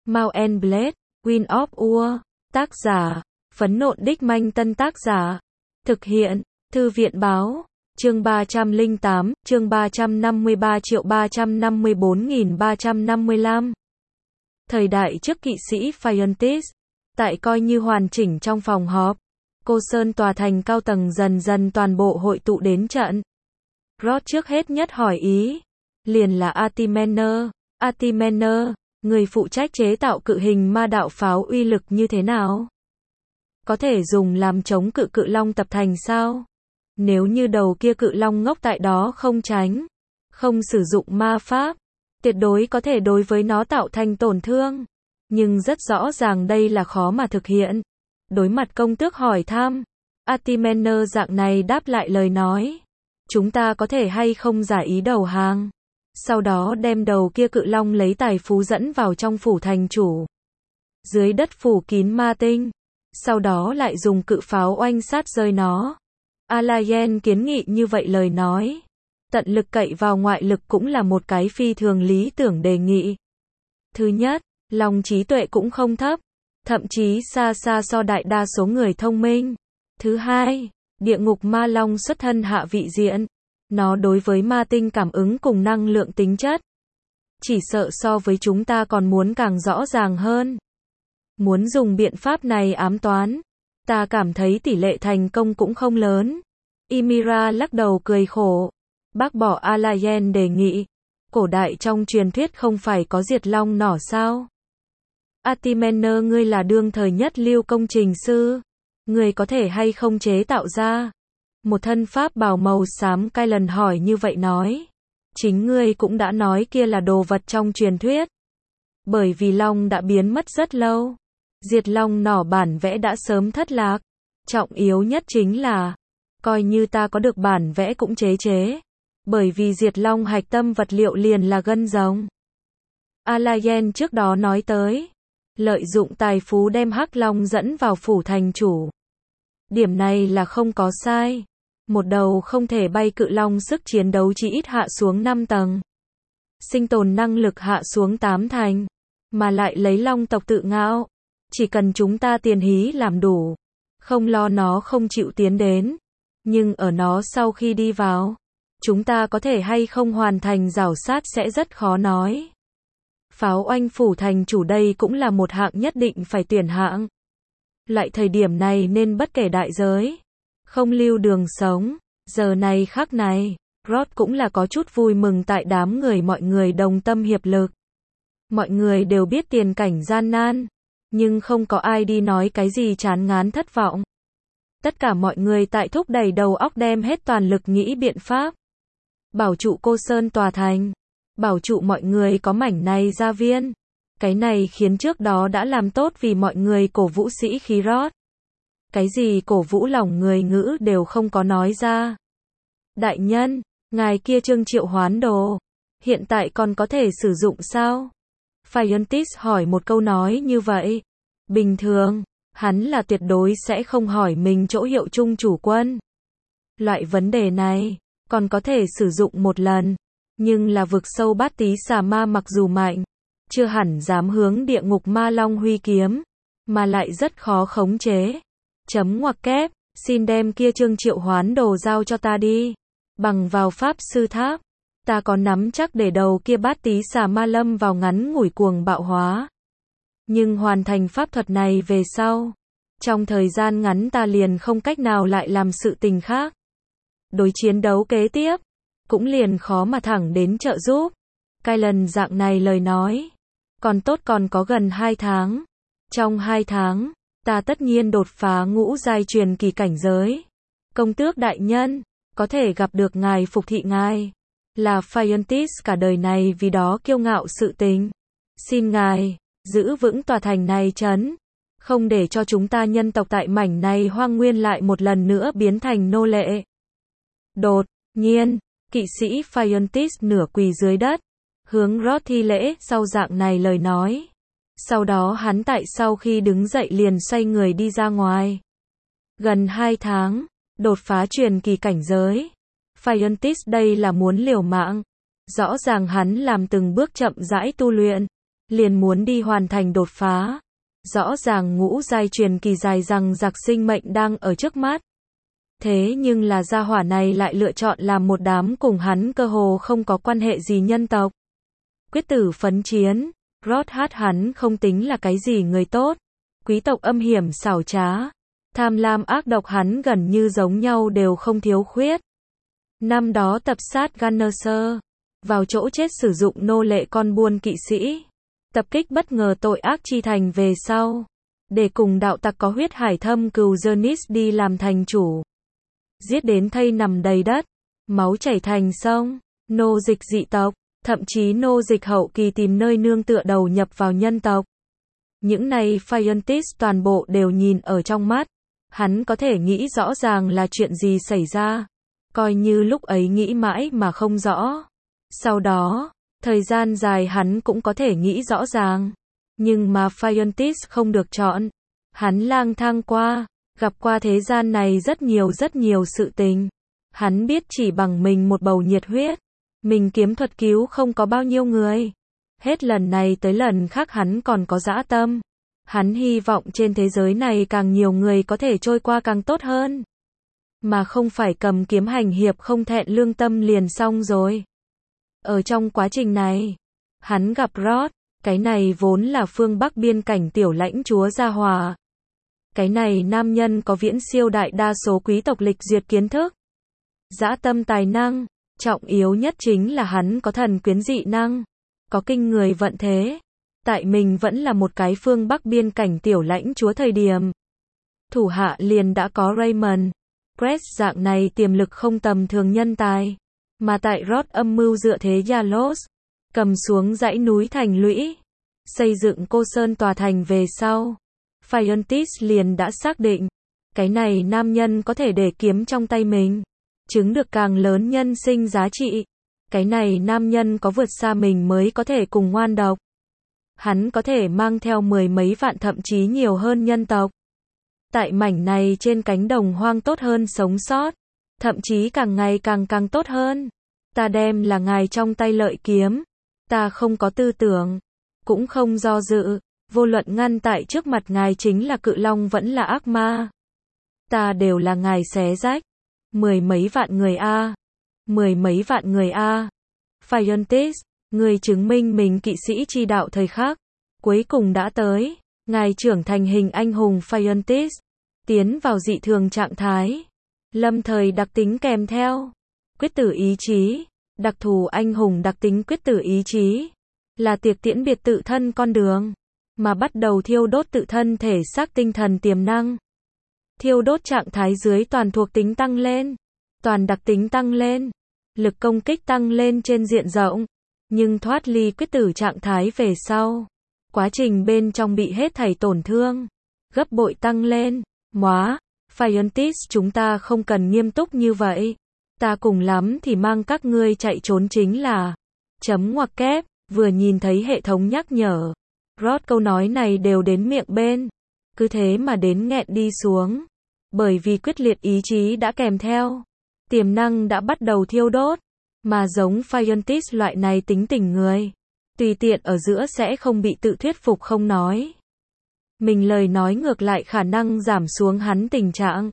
Mount and Blade, Wind of War. Tác giả, Phấn Nộn Đích Manh. Tân tác giả, thực hiện, Thư viện Báo. Chương 308, chương 353.354.355. Thời đại trước kỵ sĩ Fiontis. Tại coi như hoàn chỉnh trong phòng họp, Cô Sơn tòa thành cao tầng dần dần toàn bộ hội tụ đến trận. Rod trước hết nhất hỏi ý, liền là Artimener. Artimener, người phụ trách chế tạo cự hình ma đạo pháo uy lực như thế nào? Có thể dùng làm chống cự cự long tập thành sao? Nếu như đầu kia cự long ngốc tại đó không tránh, không sử dụng ma pháp, tuyệt đối có thể đối với nó tạo thành tổn thương. Nhưng rất rõ ràng đây là khó mà thực hiện. Đối mặt công tước hỏi thăm, Artimener dạng này đáp lại lời nói. Chúng ta có thể hay không giả ý đầu hàng, sau đó đem đầu kia cự long lấy tài phú dẫn vào trong phủ thành chủ. Dưới đất phủ kín ma tinh, sau đó lại dùng cự pháo oanh sát rơi nó. Alayen kiến nghị như vậy lời nói. Tận lực cậy vào ngoại lực cũng là một cái phi thường lý tưởng đề nghị. Thứ nhất, lòng trí tuệ cũng không thấp, thậm chí xa xa so đại đa số người thông minh. Thứ hai, địa ngục ma long xuất thân hạ vị diện. Nó đối với ma tinh cảm ứng cùng năng lượng tính chất, chỉ sợ so với chúng ta còn muốn càng rõ ràng hơn. Muốn dùng biện pháp này ám toán, ta cảm thấy tỷ lệ thành công cũng không lớn. Ymira lắc đầu cười khổ, bác bỏ Alayen đề nghị. Cổ đại trong truyền thuyết không phải có diệt long nỏ sao? Artimener, ngươi là đương thời nhất lưu công trình sư, ngươi có thể hay không chế tạo ra một thân pháp bào màu xám? Kylan hỏi như vậy nói. Chính ngươi cũng đã nói kia là đồ vật trong truyền thuyết. Bởi vì long đã biến mất rất lâu, diệt long nỏ bản vẽ đã sớm thất lạc. Trọng yếu nhất chính là, coi như ta có được bản vẽ cũng chế. Bởi vì diệt long hạch tâm vật liệu liền là gân rồng. Alayen trước đó nói tới, lợi dụng tài phú đem hắc long dẫn vào phủ thành chủ. Điểm này là không có sai. Một đầu không thể bay cự long sức chiến đấu chỉ ít hạ xuống 5 tầng. Sinh tồn năng lực hạ xuống 8 thành. Mà lại lấy long tộc tự ngạo. Chỉ cần chúng ta tiền hí làm đủ, không lo nó không chịu tiến đến. Nhưng ở nó sau khi đi vào, chúng ta có thể hay không hoàn thành rảo sát sẽ rất khó nói. Pháo oanh phủ thành chủ đây cũng là một hạng nhất định phải tuyển hạng. Lại thời điểm này nên bất kể đại giới, không lưu đường sống. Giờ này khắc này, Rod cũng là có chút vui mừng tại đám người mọi người đồng tâm hiệp lực. Mọi người đều biết tiền cảnh gian nan, nhưng không có ai đi nói cái gì chán ngán thất vọng. Tất cả mọi người tại thúc đẩy đầu óc đem hết toàn lực nghĩ biện pháp. Bảo trụ Cô Sơn tòa thành, bảo trụ mọi người có mảnh này gia viên. Cái này khiến trước đó đã làm tốt vì mọi người cổ vũ sĩ khí Rod. Cái gì cổ vũ lòng người ngữ đều không có nói ra. Đại nhân, ngài kia trương triệu hoán đồ, hiện tại còn có thể sử dụng sao? Fiontis hỏi một câu nói như vậy. Bình thường, hắn là tuyệt đối sẽ không hỏi mình chỗ hiệu chung chủ quân. Loại vấn đề này, còn có thể sử dụng một lần. Nhưng là vực sâu bát tí xà ma mặc dù mạnh, chưa hẳn dám hướng địa ngục ma long huy kiếm, mà lại rất khó khống chế. Chấm ngoặc kép, xin đem kia trương triệu hoán đồ giao cho ta đi. Bằng vào pháp sư tháp, ta có nắm chắc để đầu kia bát tí xà ma lâm vào ngắn ngủi cuồng bạo hóa. Nhưng hoàn thành pháp thuật này về sau, trong thời gian ngắn ta liền không cách nào lại làm sự tình khác. Đối chiến đấu kế tiếp, cũng liền khó mà thẳng đến trợ giúp. Kylan dạng này lời nói. Còn tốt còn có gần 2 tháng. Trong 2 tháng, ta tất nhiên đột phá ngũ giai truyền kỳ cảnh giới. Công tước đại nhân, có thể gặp được ngài phục thị ngài. Là Fiontis cả đời này vì đó kiêu ngạo sự tình. Xin ngài, giữ vững tòa thành này trấn. Không để cho chúng ta nhân tộc tại mảnh này hoang nguyên lại một lần nữa biến thành nô lệ. Đột nhiên, kỵ sĩ Fiontis nửa quỳ dưới đất, hướng Rod thi lễ sau dạng này lời nói. Sau đó hắn tại sau khi đứng dậy liền xoay người đi ra ngoài. Gần 2 tháng, đột phá truyền kỳ cảnh giới. Fiontis đây là muốn liều mạng. Rõ ràng hắn làm từng bước chậm rãi tu luyện. liền muốn đi hoàn thành đột phá. Rõ ràng ngũ giai truyền kỳ dài rằng giặc sinh mệnh đang ở trước mắt. Thế nhưng là gia hỏa này lại lựa chọn làm một đám cùng hắn cơ hồ không có quan hệ gì nhân tộc. Quyết tử phấn chiến, Rod hát hắn không tính là cái gì người tốt. Quý tộc âm hiểm xảo trá, tham lam ác độc hắn gần như giống nhau đều không thiếu khuyết. Năm đó tập sát Gunnerser, vào chỗ chết sử dụng nô lệ con buôn kỵ sĩ, tập kích bất ngờ tội ác chi thành về sau, để cùng đạo tặc có huyết hải thâm cừu Jonis đi làm thành chủ. Giết đến thây nằm đầy đất, máu chảy thành sông, nô dịch dị tộc, thậm chí nô dịch hậu kỳ tìm nơi nương tựa đầu nhập vào nhân tộc. Những này Phiontis toàn bộ đều nhìn ở trong mắt, hắn có thể nghĩ rõ ràng là chuyện gì xảy ra, coi như lúc ấy nghĩ mãi mà không rõ. Sau đó, thời gian dài hắn cũng có thể nghĩ rõ ràng, nhưng mà Phiontis không được chọn. Hắn lang thang qua, gặp qua thế gian này rất nhiều sự tình. Hắn biết chỉ bằng mình một bầu nhiệt huyết, mình kiếm thuật cứu không có bao nhiêu người. Hết lần này tới lần khác hắn còn có dã tâm. Hắn hy vọng trên thế giới này càng nhiều người có thể trôi qua càng tốt hơn. Mà không phải cầm kiếm hành hiệp không thẹn lương tâm liền xong rồi. Ở trong quá trình này, hắn gặp Rod, cái này vốn là phương Bắc biên cảnh tiểu lãnh chúa gia hòa. Cái này nam nhân có viễn siêu đại đa số quý tộc lịch duyệt kiến thức. Dã tâm tài năng, trọng yếu nhất chính là hắn có thần quyến dị năng, có kinh người vận thế. Tại mình vẫn là một cái phương Bắc biên cảnh tiểu lãnh chúa thời điểm. Thủ hạ liền đã có Raymond, Crest dạng này tiềm lực không tầm thường nhân tài. Mà tại Rod âm mưu dựa thế Yalos, cầm xuống dãy núi thành lũy, xây dựng cô sơn tòa thành về sau. Phiontis liền đã xác định, cái này nam nhân có thể để kiếm trong tay mình, chứng được càng lớn nhân sinh giá trị. Cái này nam nhân có vượt xa mình mới có thể cùng ngoan độc. Hắn có thể mang theo 10 mấy vạn thậm chí nhiều hơn nhân tộc. Tại mảnh này trên cánh đồng hoang tốt hơn sống sót, thậm chí càng ngày càng tốt hơn. Ta đem là ngài trong tay lợi kiếm, ta không có tư tưởng, cũng không do dự, vô luận ngăn tại trước mặt ngài chính là cự long vẫn là ác ma. Ta đều là ngài xé rách. 10 mấy vạn người a, 10 mấy vạn người a. Phiontis, người chứng minh mình kỵ sĩ chi đạo thời khắc cuối cùng đã tới. Ngài trưởng thành hình anh hùng Phiontis, tiến vào dị thường trạng thái. Lâm thời đặc tính kèm theo quyết tử ý chí, đặc thù anh hùng đặc tính quyết tử ý chí, là tiệc tiễn biệt tự thân con đường, mà bắt đầu thiêu đốt tự thân thể xác tinh thần tiềm năng. Thiêu đốt trạng thái dưới toàn thuộc tính tăng lên, toàn đặc tính tăng lên, lực công kích tăng lên trên diện rộng, nhưng thoát ly quyết tử trạng thái về sau, quá trình bên trong bị hết thảy tổn thương, gấp bội tăng lên. Móa, Phiontis chúng ta không cần nghiêm túc như vậy. Ta cùng lắm thì mang các ngươi chạy trốn chính là. Chấm ngoặc kép, vừa nhìn thấy hệ thống nhắc nhở. Rod câu nói này đều đến miệng bên. Cứ thế mà đến nghẹn đi xuống. Bởi vì quyết liệt ý chí đã kèm theo. Tiềm năng đã bắt đầu thiêu đốt. Mà giống Phiontis loại này tính tình người. Tùy tiện ở giữa sẽ không bị tự thuyết phục không nói. Mình lời nói ngược lại khả năng giảm xuống hắn tình trạng.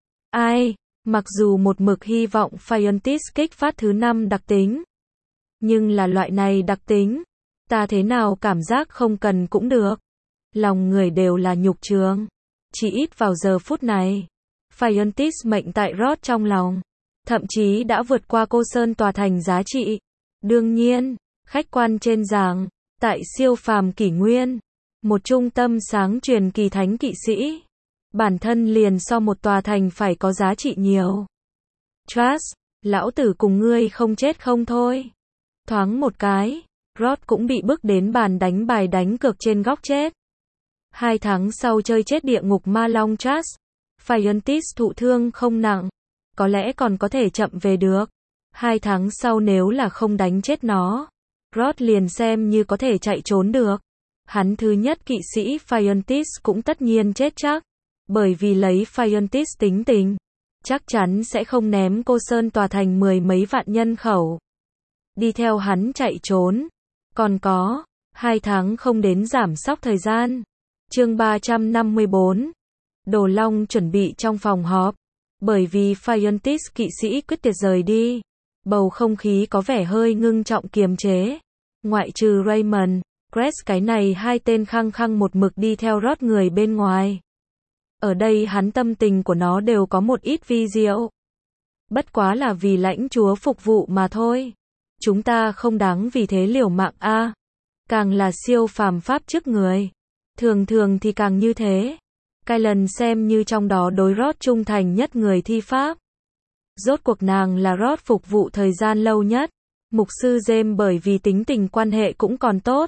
Ai, mặc dù một mực hy vọng Phiontis kích phát thứ 5 đặc tính. Nhưng là loại này đặc tính, ta thế nào cảm giác không cần cũng được. Lòng người đều là nhục trường. Chỉ ít vào giờ phút này, Phiontis mệnh tại Rod trong lòng, thậm chí đã vượt qua cô sơn tòa thành giá trị. Đương nhiên, khách quan trên giảng, tại siêu phàm kỷ nguyên, một trung tâm sáng truyền kỳ thánh kỵ sĩ, bản thân liền so một tòa thành phải có giá trị nhiều. Trust, lão tử cùng ngươi không chết không thôi. Thoáng một cái, Rod cũng bị bức đến bàn đánh bài đánh cược trên góc chết. 2 tháng sau chơi chết địa ngục ma long Trust, Phiontis thụ thương không nặng, có lẽ còn có thể chậm về được. 2 tháng sau nếu là không đánh chết nó, Rod liền xem như có thể chạy trốn được. Hắn thứ nhất kỵ sĩ Phiontis cũng tất nhiên chết chắc, bởi vì lấy Phiontis tính tình, chắc chắn sẽ không ném cô sơn tòa thành 10 mấy vạn nhân khẩu. Đi theo hắn chạy trốn. Còn có, 2 tháng không đến giảm sóc thời gian. Chương 354. Đồ Long chuẩn bị trong phòng họp. Bởi vì Fiontis kỵ sĩ quyết tuyệt rời đi, bầu không khí có vẻ hơi ngưng trọng kiềm chế. Ngoại trừ Raymond, Cress cái này hai tên khăng khăng một mực đi theo Rod người bên ngoài. Ở đây hắn tâm tình của nó đều có một ít vi diệu. Bất quá là vì lãnh chúa phục vụ mà thôi. Chúng ta không đáng vì thế liều mạng a. Càng là siêu phàm pháp trước người. Thường thường thì càng như thế. Kylan xem như trong đó đối Rod trung thành nhất người thi pháp. Rốt cuộc nàng là Rod phục vụ thời gian lâu nhất. Mục sư James bởi vì tính tình quan hệ cũng còn tốt.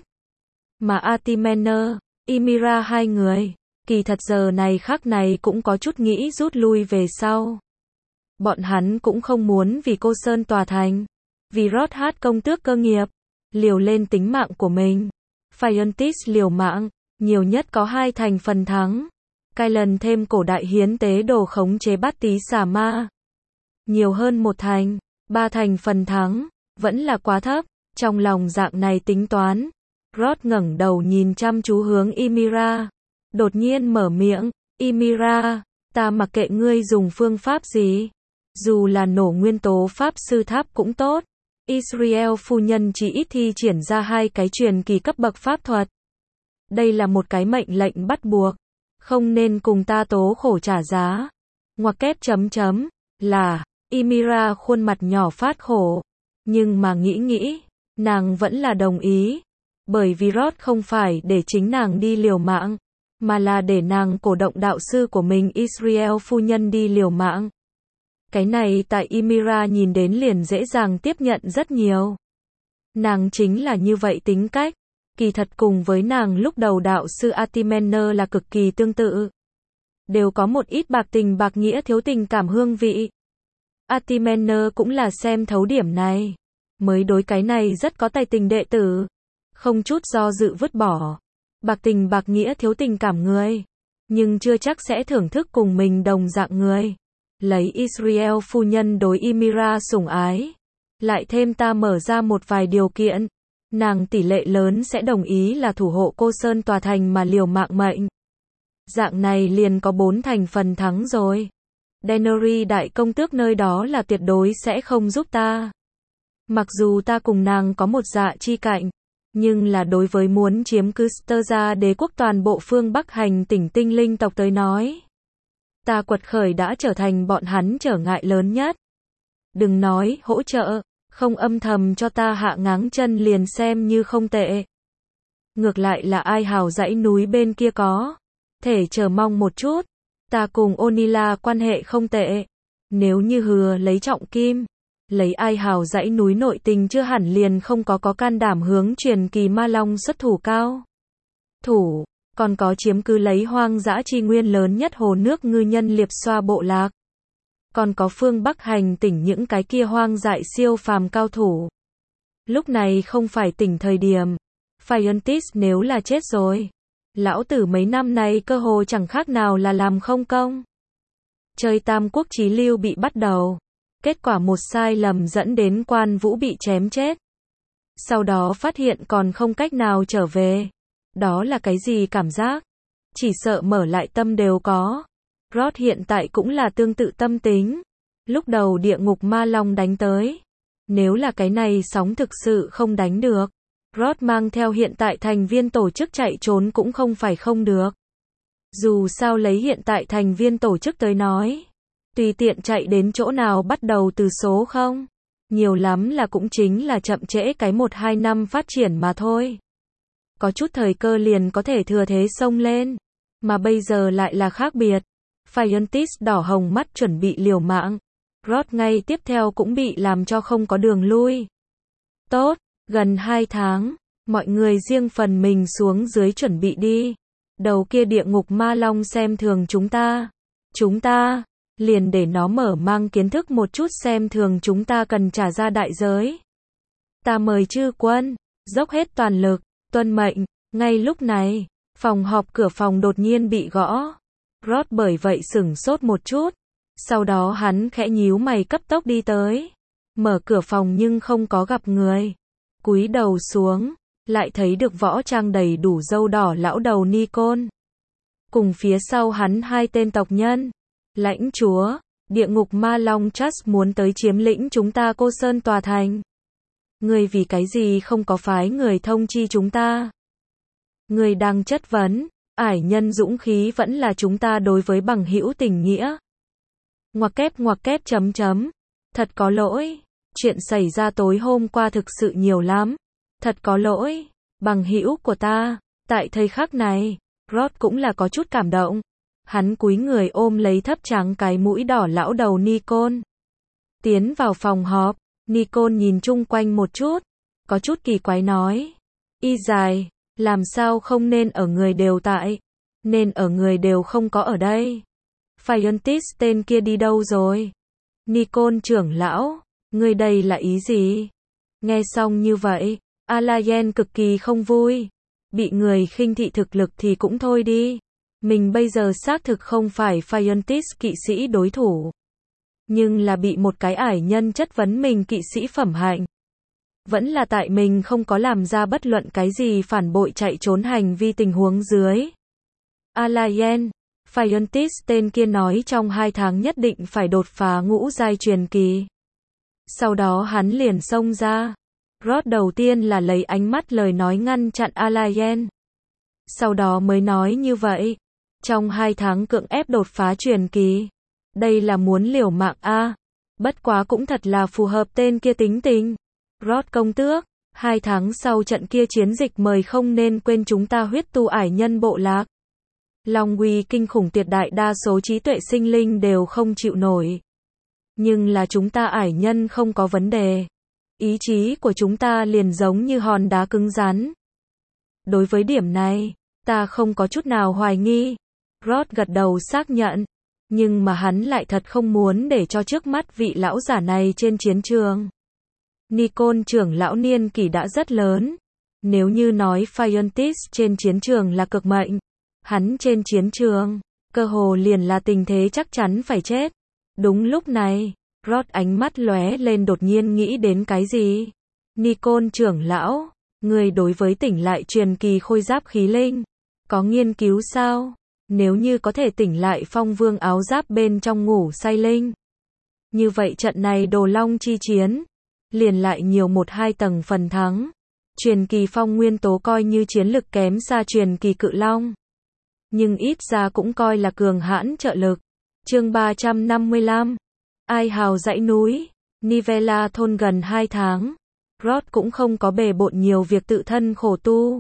Mà Atimener, Ymira hai người, kỳ thật giờ này khắc này cũng có chút nghĩ rút lui về sau. Bọn hắn cũng không muốn vì cô Sơn tòa thành, vì Rod hát công tước cơ nghiệp, liều lên tính mạng của mình. Fiontis liều mạng, nhiều nhất có 2 thành phần thắng. Kylan thêm cổ đại hiến tế đồ khống chế bát tí xà ma. Nhiều hơn 1 thành, 3 thành phần thắng, vẫn là quá thấp. Trong lòng dạng này tính toán, Rod ngẩng đầu nhìn chăm chú hướng Ymira. Đột nhiên mở miệng, Ymira, ta mặc kệ ngươi dùng phương pháp gì. Dù là nổ nguyên tố pháp sư tháp cũng tốt. Israel phu nhân chỉ ít thi triển ra 2 cái truyền kỳ cấp bậc pháp thuật. Đây là một cái mệnh lệnh bắt buộc. Không nên cùng ta tố khổ trả giá. Ngoặc kép chấm chấm, là, Ymira khuôn mặt nhỏ phát khổ. Nhưng mà nghĩ, nàng vẫn là đồng ý. Bởi vì Rod không phải để chính nàng đi liều mạng, mà là để nàng cổ động đạo sư của mình Israel phu nhân đi liều mạng. Cái này tại Ymira nhìn đến liền dễ dàng tiếp nhận rất nhiều. Nàng chính là như vậy tính cách. Kỳ thật cùng với nàng lúc đầu đạo sư Atimener là cực kỳ tương tự. Đều có một ít bạc tình bạc nghĩa thiếu tình cảm hương vị. Atimener cũng là xem thấu điểm này. Mới đối cái này rất có tài tình đệ tử. Không chút do dự vứt bỏ. Bạc tình bạc nghĩa thiếu tình cảm người. Nhưng chưa chắc sẽ thưởng thức cùng mình đồng dạng người. Lấy Israel phu nhân đối Ymira sủng ái. Lại thêm ta mở ra một vài điều kiện. Nàng tỷ lệ lớn sẽ đồng ý là thủ hộ cô Sơn tòa thành mà liều mạng mệnh. Dạng này liền có 4 thành phần thắng rồi. Daenerys đại công tước nơi đó là tuyệt đối sẽ không giúp ta. Mặc dù ta cùng nàng có một dạ chi cạnh, nhưng là đối với muốn chiếm cứ Sterza đế quốc toàn bộ phương Bắc hành tỉnh tinh linh tộc tới nói. Ta quật khởi đã trở thành bọn hắn trở ngại lớn nhất. Đừng nói hỗ trợ, không âm thầm cho ta hạ ngáng chân liền xem như không tệ. Ngược lại là ai hào dãy núi bên kia có thể chờ mong một chút. Ta cùng Onila quan hệ không tệ. Nếu như hừa lấy trọng kim, lấy ai hào dãy núi nội tình chưa hẳn liền không có can đảm hướng truyền kỳ ma long xuất thủ cao. Thủ, còn có chiếm cứ lấy hoang dã chi nguyên lớn nhất hồ nước ngư nhân liệp xoa bộ lạc. Còn có phương Bắc hành tỉnh những cái kia hoang dại siêu phàm cao thủ. Lúc này không phải tỉnh thời điểm. Fiontis nếu là chết rồi. Lão tử mấy năm nay cơ hồ chẳng khác nào là làm không công. Chơi tam quốc chí lưu bị bắt đầu. Kết quả một sai lầm dẫn đến Quan Vũ bị chém chết. Sau đó phát hiện còn không cách nào trở về. Đó là cái gì cảm giác? Chỉ sợ mở lại tâm đều có. Rod hiện tại cũng là tương tự tâm tính. Lúc đầu địa ngục ma long đánh tới. Nếu là cái này sóng thực sự không đánh được. Rod mang theo hiện tại thành viên tổ chức chạy trốn cũng không phải không được. Dù sao lấy hiện tại thành viên tổ chức tới nói. Tùy tiện chạy đến chỗ nào bắt đầu từ số 0. Nhiều lắm là cũng chính là chậm trễ cái 1-2 năm phát triển mà thôi. Có chút thời cơ liền có thể thừa thế xông lên. Mà bây giờ lại là khác biệt. Fiontis đỏ hồng mắt chuẩn bị liều mạng. Rod ngay tiếp theo cũng bị làm cho không có đường lui. Tốt, gần 2 tháng, mọi người riêng phần mình xuống dưới chuẩn bị đi. Đầu kia địa ngục ma long xem thường chúng ta. Chúng ta, liền để nó mở mang kiến thức một chút xem thường chúng ta cần trả ra đại giới. Ta mời chư quân, dốc hết toàn lực, tuân mệnh. Ngay lúc này, phòng họp cửa phòng đột nhiên bị gõ. Rod bởi vậy sửng sốt một chút. Sau đó hắn khẽ nhíu mày cấp tốc đi tới. Mở cửa phòng nhưng không có gặp người. Cúi đầu xuống. lại thấy được võ trang đầy đủ râu đỏ lão đầu Nikon. Cùng phía sau hắn hai tên tộc nhân. Lãnh chúa, địa ngục ma long Trust muốn tới chiếm lĩnh chúng ta Cô Sơn tòa thành. Người vì cái gì không có phái người thông chi chúng ta? Người đang chất vấn, ải nhân dũng khí vẫn là chúng ta đối với bằng hữu tình nghĩa. Ngoặc kép chấm chấm. Thật có lỗi, chuyện xảy ra tối hôm qua thực sự nhiều lắm. Thật có lỗi, bằng hữu của ta. Tại thời khắc này, Rod cũng là có chút cảm động. Hắn cúi người ôm lấy thấp trắng cái mũi đỏ lão đầu Nikon. Tiến vào phòng họp, Nikon nhìn chung quanh một chút, có chút kỳ quái nói. Y dài, làm sao không nên ở người đều tại, nên ở người đều không có ở đây. Phiontis tên kia đi đâu rồi? Nikon trưởng lão, người đây là ý gì? Nghe xong như vậy, Alayen cực kỳ không vui. Bị người khinh thị thực lực thì cũng thôi đi. Mình bây giờ xác thực không phải Phiontis kỵ sĩ đối thủ. Nhưng là bị một cái ải nhân chất vấn mình kỵ sĩ phẩm hạnh. Vẫn là tại mình không có làm ra bất luận cái gì phản bội chạy trốn hành vi tình huống dưới. Alayen, Phiontis tên kia nói trong 2 tháng nhất định phải đột phá ngũ giai truyền kỳ. Sau đó hắn liền xông ra. Rod đầu tiên là lấy ánh mắt lời nói ngăn chặn Alayen. Sau đó mới nói như vậy. Trong 2 tháng cưỡng ép đột phá truyền kỳ. Đây là muốn liều mạng a. Bất quá cũng thật là phù hợp tên kia tính tình. Rod công tước, 2 tháng sau trận kia chiến dịch mời không nên quên chúng ta huyết tu ải nhân bộ lạc. Long uy kinh khủng tuyệt đại đa số trí tuệ sinh linh đều không chịu nổi. Nhưng là chúng ta ải nhân không có vấn đề. Ý chí của chúng ta liền giống như hòn đá cứng rắn. Đối với điểm này, ta không có chút nào hoài nghi. Rod gật đầu xác nhận. Nhưng mà hắn lại thật không muốn để cho trước mắt vị lão giả này trên chiến trường. Nikon trưởng lão niên kỷ đã rất lớn. Nếu như nói Phiontis trên chiến trường là cực mệnh, hắn trên chiến trường, cơ hồ liền là tình thế chắc chắn phải chết. Đúng lúc này, Rod ánh mắt lóe lên đột nhiên nghĩ đến cái gì? Nikon trưởng lão, người đối với tỉnh lại truyền kỳ khôi giáp khí linh, có nghiên cứu sao? Nếu như có thể tỉnh lại phong vương áo giáp bên trong ngủ say linh. Như vậy trận này đồ long chi chiến, liền lại nhiều 1-2 tầng phần thắng. Truyền kỳ phong nguyên tố coi như chiến lực kém xa truyền kỳ cự long. Nhưng ít ra cũng coi là cường hãn trợ lực. Chương 355. Ai hào dãy núi, Nivella thôn gần 2 tháng. Rod cũng không có bề bộn nhiều việc tự thân khổ tu.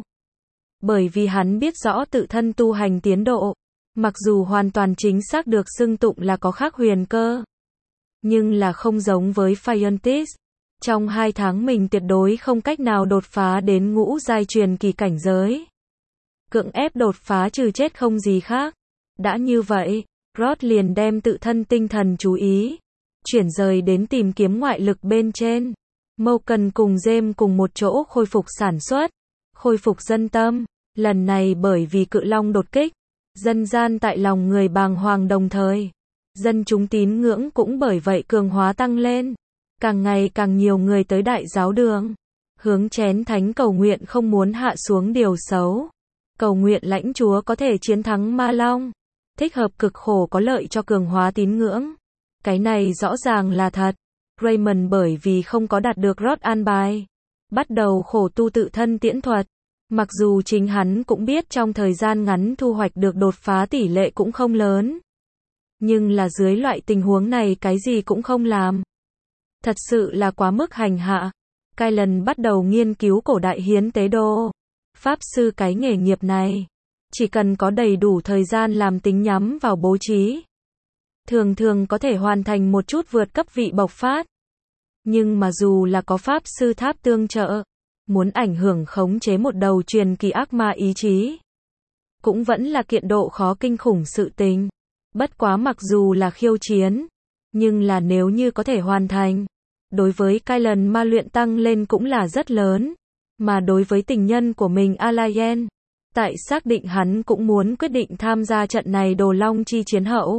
Bởi vì hắn biết rõ tự thân tu hành tiến độ. Mặc dù hoàn toàn chính xác được xưng tụng là có khác huyền cơ. Nhưng là không giống với Phiontis. Trong 2 tháng mình tuyệt đối không cách nào đột phá đến ngũ giai truyền kỳ cảnh giới. Cưỡng ép đột phá trừ chết không gì khác. Đã như vậy, Rod liền đem tự thân tinh thần chú ý chuyển rời đến tìm kiếm ngoại lực bên trên. Morgan cùng James cùng một chỗ khôi phục sản xuất, khôi phục dân tâm. Lần này bởi vì cự long đột kích, dân gian tại lòng người bàng hoàng đồng thời. Dân chúng tín ngưỡng cũng bởi vậy cường hóa tăng lên. Càng ngày càng nhiều người tới đại giáo đường. Hướng chén thánh cầu nguyện không muốn hạ xuống điều xấu. Cầu nguyện lãnh chúa có thể chiến thắng ma long. Thích hợp cực khổ có lợi cho cường hóa tín ngưỡng. Cái này rõ ràng là thật. Raymond bởi vì không có đạt được Rod an bài. Bắt đầu khổ tu tự thân tiễn thuật. Mặc dù chính hắn cũng biết trong thời gian ngắn thu hoạch được đột phá tỷ lệ cũng không lớn. Nhưng là dưới loại tình huống này cái gì cũng không làm. Thật sự là quá mức hành hạ. Kylan bắt đầu nghiên cứu cổ đại hiến tế đồ. Pháp sư cái nghề nghiệp này. Chỉ cần có đầy đủ thời gian làm tính nhắm vào bố trí. Thường thường có thể hoàn thành một chút vượt cấp vị bộc phát. Nhưng mà dù là có pháp sư tháp tương trợ. Muốn ảnh hưởng khống chế một đầu truyền kỳ ác ma ý chí. Cũng vẫn là kiện độ khó kinh khủng sự tình. Bất quá mặc dù là khiêu chiến. Nhưng là nếu như có thể hoàn thành. Đối với Kylan ma luyện tăng lên cũng là rất lớn. Mà đối với tình nhân của mình Alayen. Tại xác định hắn cũng muốn quyết định tham gia trận này đồ long chi chiến hậu.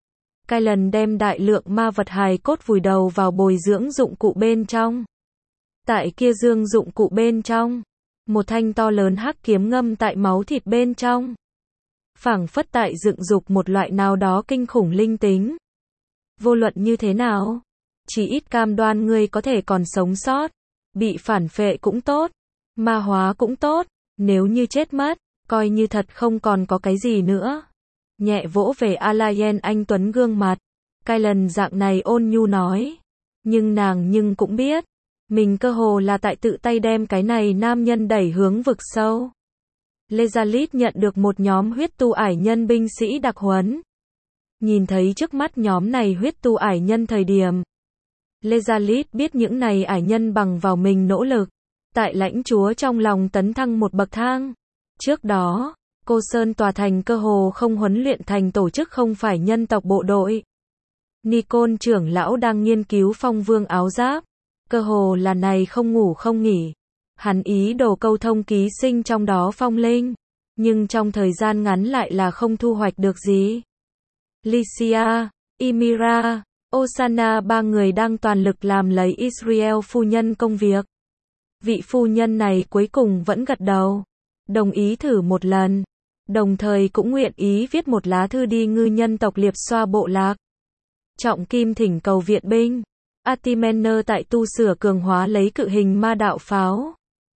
Kylan đem đại lượng ma vật hài cốt vùi đầu vào bồi dưỡng dụng cụ bên trong. Tại kia dương dụng cụ bên trong, Một thanh to lớn hắc kiếm ngâm tại máu thịt bên trong. Phảng phất tại dựng dục một loại nào đó kinh khủng linh tính. Vô luận như thế nào, chỉ ít cam đoan ngươi có thể còn sống sót. Bị phản phệ cũng tốt, ma hóa cũng tốt, nếu như chết mất, coi như thật không còn có cái gì nữa. Nhẹ vỗ về Alayen anh tuấn gương mặt, Kylan dạng này ôn nhu nói. Nhưng nàng cũng biết, mình cơ hồ là tại tự tay đem cái này nam nhân đẩy hướng vực sâu. Lezalit nhận được một nhóm huyết tu ải nhân binh sĩ đặc huấn. Nhìn thấy trước mắt nhóm này huyết tu ải nhân thời điểm, Lezalit biết những này ải nhân bằng vào mình nỗ lực, tại lãnh chúa trong lòng tấn thăng một bậc thang. Trước đó, Cô Sơn tòa thành cơ hồ không huấn luyện thành tổ chức không phải nhân tộc bộ đội. Nikon trưởng lão đang nghiên cứu phong vương áo giáp, cơ hồ là này không ngủ không nghỉ. Hắn ý đồ câu thông ký sinh trong đó phong linh, nhưng trong thời gian ngắn lại là không thu hoạch được gì. Lycia, Ymira, Osana ba người đang toàn lực làm lấy Israel phu nhân công việc. Vị phu nhân này cuối cùng vẫn gật đầu, đồng ý thử một lần, đồng thời cũng nguyện ý viết một lá thư đi ngư nhân tộc liệp xoa bộ lạc. Trọng kim thỉnh cầu viện binh. Atimener tại tu sửa cường hóa lấy cự hình ma đạo pháo,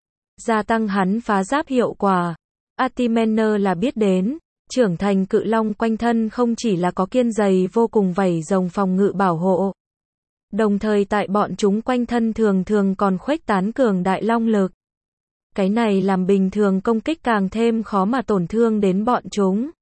gia tăng hắn phá giáp hiệu quả. Atimener là biết đến, trưởng thành cự long quanh thân không chỉ là có kiên dày vô cùng vảy rồng phòng ngự bảo hộ, đồng thời tại bọn chúng quanh thân thường thường còn khuếch tán cường đại long lực. Cái này làm bình thường công kích càng thêm khó mà tổn thương đến bọn chúng.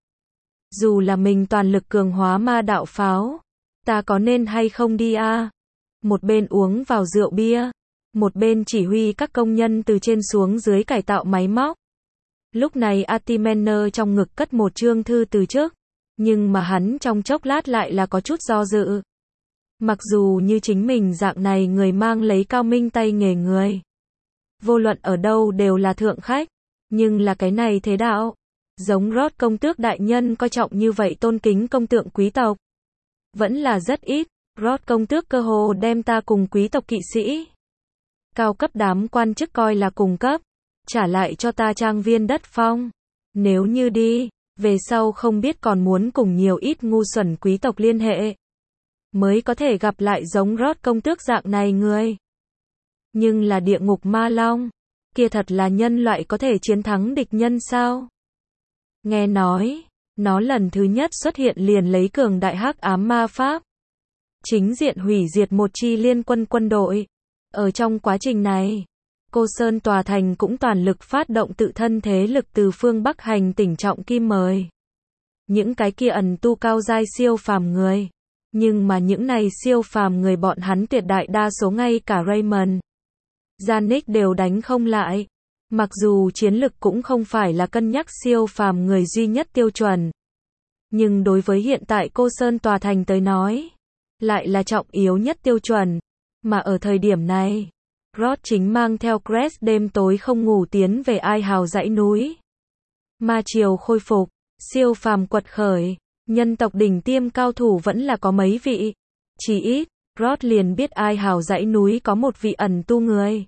Dù là mình toàn lực cường hóa ma đạo pháo, ta có nên hay không đi a? Một bên uống vào rượu bia, một bên chỉ huy các công nhân từ trên xuống dưới cải tạo máy móc. Lúc này Atimener trong ngực cất một chương thư từ chức, nhưng mà hắn trong chốc lát lại là có chút do dự. Mặc dù như chính mình dạng này người mang lấy cao minh tay nghề người, vô luận ở đâu đều là thượng khách, nhưng là cái này thế đạo, giống Rod công tước đại nhân coi trọng như vậy tôn kính công tượng quý tộc, vẫn là rất ít. Rod công tước cơ hồ đem ta cùng quý tộc kỵ sĩ, cao cấp đám quan chức coi là cùng cấp, trả lại cho ta trang viên đất phong. Nếu như đi, về sau không biết còn muốn cùng nhiều ít ngu xuẩn quý tộc liên hệ, mới có thể gặp lại giống Rod công tước dạng này người. Nhưng là địa ngục ma long, kia thật là nhân loại có thể chiến thắng địch nhân sao? Nghe nói, nó lần thứ nhất xuất hiện liền lấy cường đại hắc ám ma pháp, chính diện hủy diệt một chi liên quân quân đội. Ở trong quá trình này, Cô Sơn tòa thành cũng toàn lực phát động tự thân thế lực từ phương Bắc hành tỉnh trọng kim mời những cái kia ẩn tu cao giai siêu phàm người. Nhưng mà những này siêu phàm người bọn hắn tuyệt đại đa số ngay cả Raymond, Janik đều đánh không lại. Mặc dù chiến lực cũng không phải là cân nhắc siêu phàm người duy nhất tiêu chuẩn, nhưng đối với hiện tại Cô Sơn tòa thành tới nói, lại là trọng yếu nhất tiêu chuẩn. Mà ở thời điểm này, Rod chính mang theo Crest đêm tối không ngủ tiến về Ai Hào dãy núi. Ma triều khôi phục, siêu phàm quật khởi, nhân tộc đỉnh tiêm cao thủ vẫn là có mấy vị. Chỉ ít, Rod liền biết Ai Hào dãy núi có một vị ẩn tu người.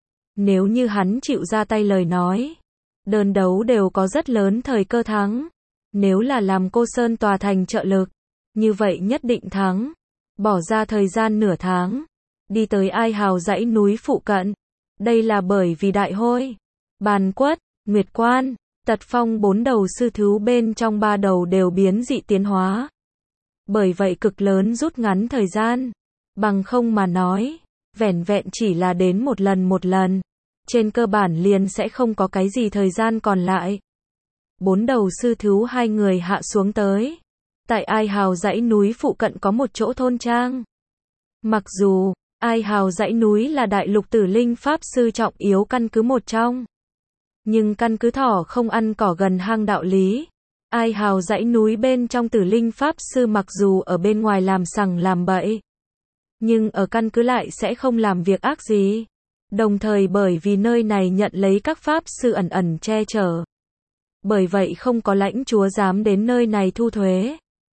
Nếu như hắn chịu ra tay lời nói, đơn đấu đều có rất lớn thời cơ thắng. Nếu là làm Cô Sơn tòa thành trợ lực, như vậy nhất định thắng. Bỏ ra thời gian nửa tháng, đi tới Ai Hào dãy núi phụ cận. Đây là bởi vì Đại Hôi, Bàn Quất, Nguyệt Quan, Tật Phong 4 đầu sư thú bên trong 3 đầu đều biến dị tiến hóa. Bởi vậy cực lớn rút ngắn thời gian. Bằng không mà nói, vẻn vẹn chỉ là đến một lần, trên cơ bản liền sẽ không có cái gì thời gian còn lại. 4 đầu sư thú 2 người hạ xuống tới. Tại Ai Hào dãy núi phụ cận có một chỗ thôn trang. Mặc dù, Ai Hào dãy núi là đại lục tử linh pháp sư trọng yếu căn cứ một trong, nhưng căn cứ thỏ không ăn cỏ gần hang đạo lý. Ai Hào dãy núi bên trong tử linh pháp sư mặc dù ở bên ngoài làm sằng làm bậy, nhưng ở căn cứ lại sẽ không làm việc ác gì. Đồng thời bởi vì nơi này nhận lấy các pháp sư ẩn ẩn che chở, bởi vậy không có lãnh chúa dám đến nơi này thu thuế.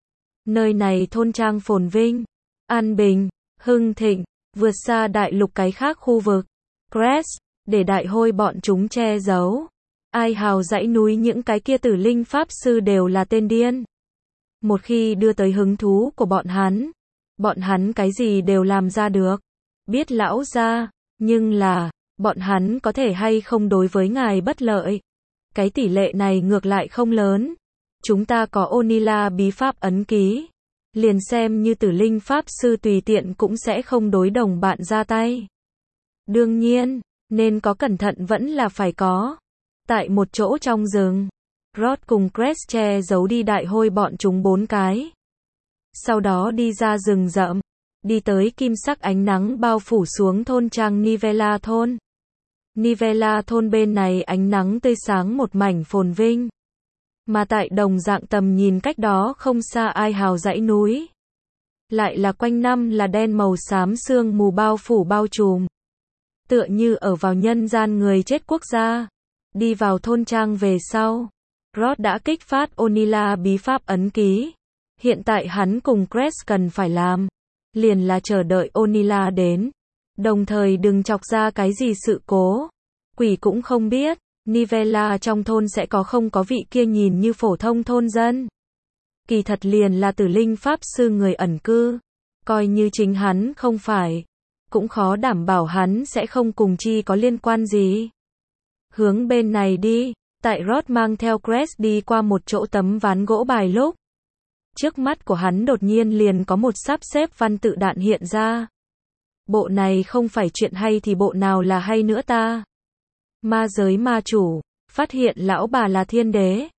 Nơi này thôn trang phồn vinh, an bình, hưng thịnh, vượt xa đại lục cái khác khu vực. Crest, để đại hôi bọn chúng che giấu. Ai hào dãy núi những cái kia tử linh pháp sư đều là tên điên. Một khi đưa tới hứng thú của bọn hắn cái gì đều làm ra được. Biết lão gia, nhưng là, bọn hắn có thể hay không đối với ngài bất lợi. Cái tỷ lệ này ngược lại không lớn. Chúng ta có Onila bí pháp ấn ký. Liền xem như tử linh pháp sư tùy tiện cũng sẽ không đối đồng bạn ra tay. Đương nhiên, nên có cẩn thận vẫn là phải có. Tại một chỗ trong rừng, Rod cùng Cress che giấu đi đại hôi bọn chúng 4 cái. Sau đó đi ra rừng rậm, đi tới kim sắc ánh nắng bao phủ xuống thôn trang Nivella thôn. Nivella thôn bên này ánh nắng tươi sáng một mảnh phồn vinh. Mà tại đồng dạng tầm nhìn cách đó không xa Ai hào dãy núi. Lại là quanh năm là đen màu xám sương mù bao phủ bao trùm. Tựa như ở vào nhân gian người chết quốc gia. Đi vào thôn trang về sau. Rod đã kích phát Onila bí pháp ấn ký. Hiện tại hắn cùng Cress cần phải làm. Liền là chờ đợi Onila đến. Đồng thời đừng chọc ra cái gì sự cố. Quỷ cũng không biết. Nivella trong thôn sẽ có không có vị kia nhìn như phổ thông thôn dân. Kỳ thật liền là tử linh pháp sư người ẩn cư. Coi như chính hắn không phải. Cũng khó đảm bảo hắn sẽ không cùng chi có liên quan gì. Hướng bên này đi. Tại Rod mang theo Cress đi qua một chỗ tấm ván gỗ bài lúc. Trước mắt của hắn đột nhiên liền có một sắp xếp văn tự đạn hiện ra. Bộ này không phải chuyện hay thì bộ nào là hay nữa ta. Ma giới ma chủ, phát hiện lão bà là thiên đế.